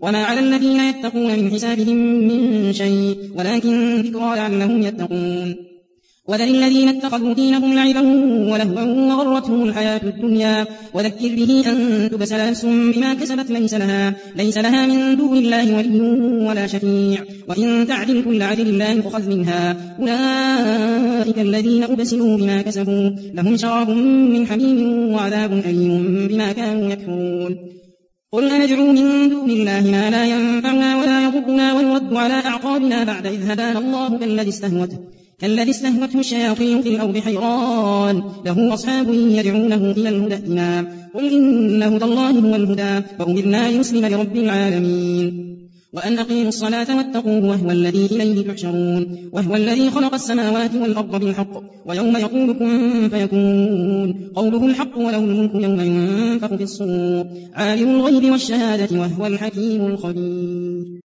وما على الذين يتقون من حسابهم من شيء ولكن ذكرى لعلهم يتقون وذر الذين اتخذوا دينهم لعبا ولهوا وغرتهم الحياة الدنيا وذكر به أن تبسل نفس بما كسبت ليس لها من دون الله ولي ولا شفيع وإن تعدل كل عدل لا يؤخذ منها أولئك الذين أبسلوا بما كسبوا لهم شراب من حميم وعذاب أليم بما كانوا يكفرون قل أندعو من دون الله ما لا ينفعنا ولا يضرنا ونرد على أعقابنا بعد إذ هدانا الله كالذي استهوته الشياطين في الأرض حيران له أصحاب يدعونه إلى الهدى ائتنا قل إن هدى الله هو الهدى وأمرنا لنسلم لرب العالمين وأن أقيموا الصلاة واتقوه وهو الذي إليه تحشرون وهو الذي خلق السماوات والأرض بالحق ويوم يقول كن فيكون قوله الحق وله الملك يوم ينفخ في الصور عالم الغيب والشهادة وهو الحكيم الخبير.